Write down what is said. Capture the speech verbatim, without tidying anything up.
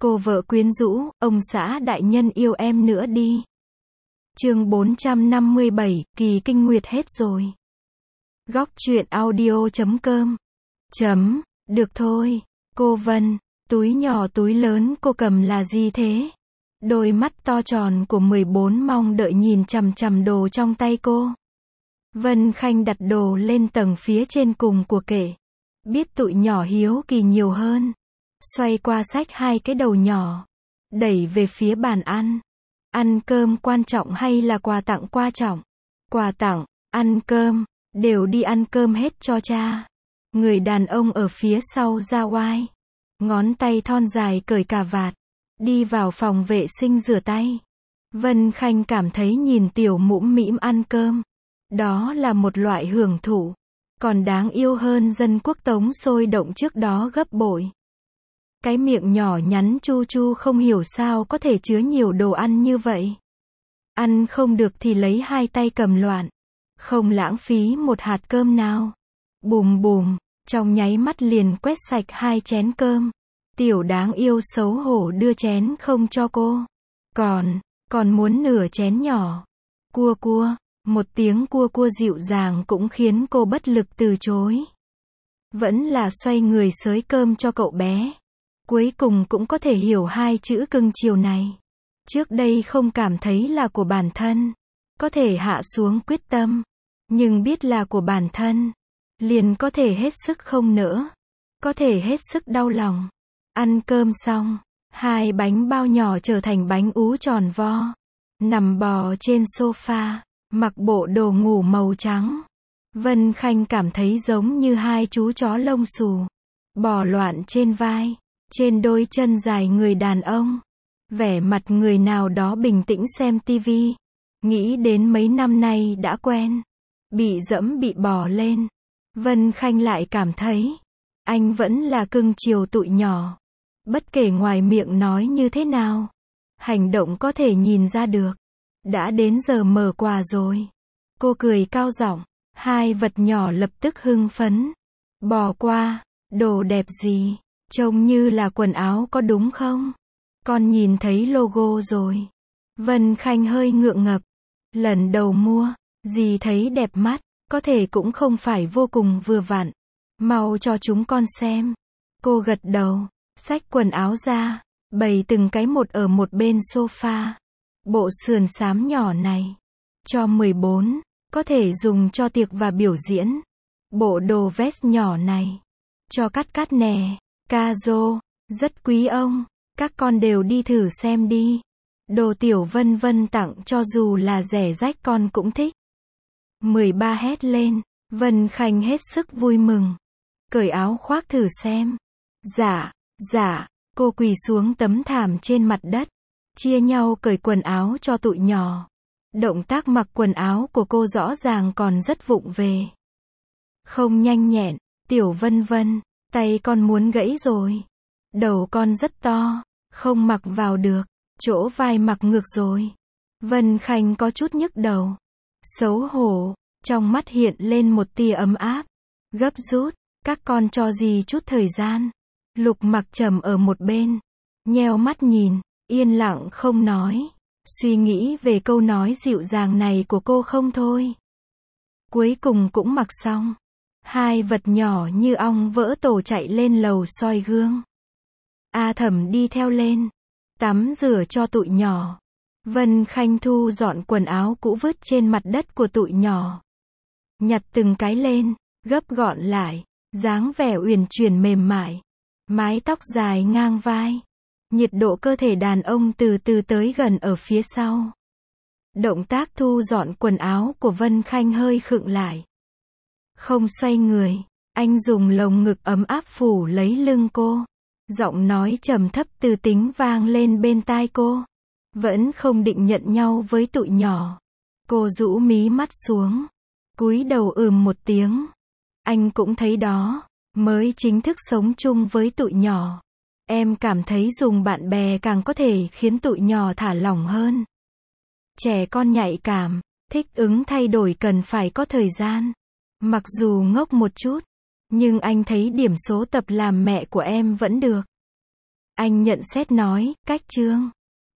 Cô vợ quyến rũ, ông xã đại nhân yêu em nữa đi. Chương bốn trăm năm mươi bảy, kỳ kinh nguyệt hết rồi. Góc truyện audio chấm com. Chấm, được thôi. Cô Vân, túi nhỏ túi lớn cô cầm là gì thế? Đôi mắt to tròn của mười bốn mong đợi nhìn chằm chằm đồ trong tay cô. Vân Khanh đặt đồ lên tầng phía trên cùng của kệ. Biết tụi nhỏ hiếu kỳ nhiều hơn. Xoay qua xách hai cái đầu nhỏ. Đẩy về phía bàn ăn. Ăn cơm quan trọng hay là quà tặng quan trọng? Quà tặng, ăn cơm, đều đi ăn cơm hết cho cha. Người đàn ông ở phía sau ra oai. Ngón tay thon dài cởi cà vạt. Đi vào phòng vệ sinh rửa tay. Vân Khanh cảm thấy nhìn tiểu mũm mĩm ăn cơm. Đó là một loại hưởng thụ. Còn đáng yêu hơn dân quốc tống sôi động trước đó gấp bội. Cái miệng nhỏ nhắn chu chu không hiểu sao có thể chứa nhiều đồ ăn như vậy. Ăn không được thì lấy hai tay cầm loạn. Không lãng phí một hạt cơm nào. Bùm bùm, trong nháy mắt liền quét sạch hai chén cơm. Tiểu đáng yêu xấu hổ đưa chén không cho cô. Còn, còn muốn nửa chén nhỏ. Cua cua, một tiếng cua cua dịu dàng cũng khiến cô bất lực từ chối. Vẫn là xoay người xới cơm cho cậu bé. Cuối cùng cũng có thể hiểu hai chữ cưng chiều này. Trước đây không cảm thấy là của bản thân. Có thể hạ xuống quyết tâm. Nhưng biết là của bản thân. Liền có thể hết sức không nỡ. Có thể hết sức đau lòng. Ăn cơm xong. Hai bánh bao nhỏ trở thành bánh ú tròn vo. Nằm bò trên sofa. Mặc bộ đồ ngủ màu trắng. Vân Khanh cảm thấy giống như hai chú chó lông xù. Bò loạn trên vai. Trên đôi chân dài người đàn ông. Vẻ mặt người nào đó bình tĩnh xem tivi. Nghĩ đến mấy năm nay đã quen. Bị dẫm bị bò lên. Vân Khanh lại cảm thấy. Anh vẫn là cưng chiều tụi nhỏ. Bất kể ngoài miệng nói như thế nào. Hành động có thể nhìn ra được. Đã đến giờ mở quà rồi. Cô cười cao giọng. Hai vật nhỏ lập tức hưng phấn. Bò qua. Đồ đẹp gì? Trông như là quần áo có đúng không? Con nhìn thấy logo rồi. Vân Khanh hơi ngượng ngập. Lần đầu mua, dì thấy đẹp mắt, có thể cũng không phải vô cùng vừa vặn. Mau cho chúng con xem. Cô gật đầu, xách quần áo ra, bày từng cái một ở một bên sofa. Bộ sườn xám nhỏ này, cho mười bốn, có thể dùng cho tiệc và biểu diễn. Bộ đồ vest nhỏ này, cho cắt cắt nè. Cazo, rất quý ông, các con đều đi thử xem đi. Đồ tiểu Vân Vân tặng cho dù là rẻ rách con cũng thích. mười ba hét lên, Vân Khanh hết sức vui mừng. Cởi áo khoác thử xem. Dạ, dạ, cô quỳ xuống tấm thảm trên mặt đất. Chia nhau cởi quần áo cho tụi nhỏ. Động tác mặc quần áo của cô rõ ràng còn rất vụng về. Không nhanh nhẹn, tiểu Vân Vân. Tay con muốn gãy rồi. Đầu con rất to, không mặc vào được. Chỗ vai mặc ngược rồi. Vân Khanh có chút nhức đầu. Xấu hổ, trong mắt hiện lên một tia ấm áp. Gấp rút, các con cho dì chút thời gian. Lục Mặc trầm ở một bên. Nheo mắt nhìn, yên lặng không nói. Suy nghĩ về câu nói dịu dàng này của cô không thôi. Cuối cùng cũng mặc xong. Hai vật nhỏ như ong vỡ tổ chạy lên lầu soi gương. A Thẩm đi theo lên. Tắm rửa cho tụi nhỏ. Vân Khanh thu dọn quần áo cũ vứt trên mặt đất của tụi nhỏ. Nhặt từng cái lên, gấp gọn lại. Dáng vẻ uyển chuyển mềm mại. Mái tóc dài ngang vai. Nhiệt độ cơ thể đàn ông từ từ tới gần ở phía sau. Động tác thu dọn quần áo của Vân Khanh hơi khựng lại. Không xoay người, anh dùng lồng ngực ấm áp phủ lấy lưng cô. Giọng nói trầm thấp từ tính vang lên bên tai cô. Vẫn không định nhận nhau với tụi nhỏ. Cô rũ mí mắt xuống. Cúi đầu ừm một tiếng. Anh cũng thấy đó. Mới chính thức sống chung với tụi nhỏ. Em cảm thấy dùng bạn bè càng có thể khiến tụi nhỏ thả lỏng hơn. Trẻ con nhạy cảm, thích ứng thay đổi cần phải có thời gian. Mặc dù ngốc một chút, nhưng anh thấy điểm số tập làm mẹ của em vẫn được. Anh nhận xét nói, cách chương.